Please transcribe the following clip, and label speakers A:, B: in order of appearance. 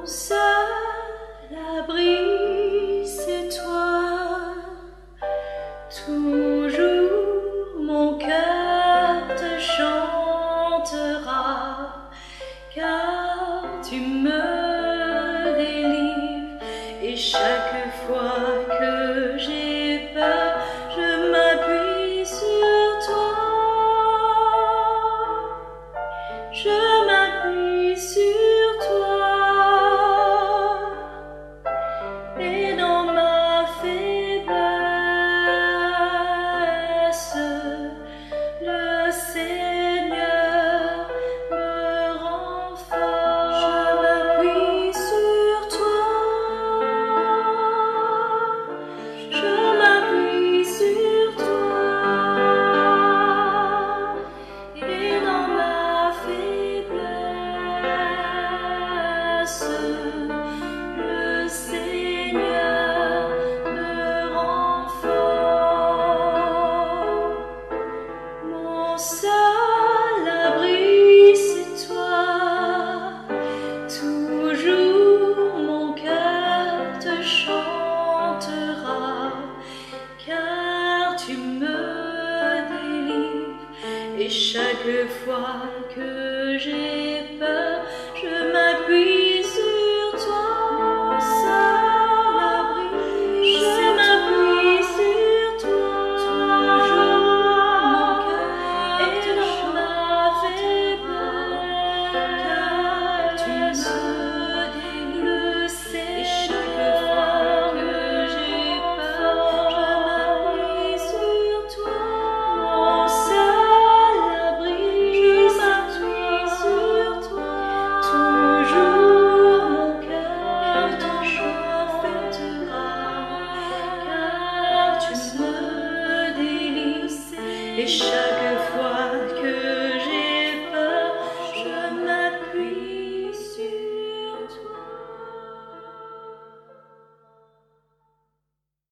A: seul abri, c'est toi. Toujours mon cœur te chantera, car tu me délivres. Et chaque fois que j'ai peur, je m'appuie sur toi. Je m'appuie sur toi. Et dans ma faiblesse, le Seigneur me rend fort. Je m'appuie sur toi. Je m'appuie sur toi. Et dans ma faiblesse, le Seigneur me rend fort. Mon seul abri, c'est toi. Toujours mon cœur te chantera, car tu me délivres. Et chaque fois que j'ai peur, je m'appuie sur toi. Mon seul abri, je m'appuie sur toi. Toujours mon cœur est dans ma faiblesse, car tu me délivres. Et chaque fois que j'ai peur, je m'appuie sur toi. Mon seul abri, je m'appuie sur toi. Toujours mon cœur te chantera, car tu me délivres. Et chaque fois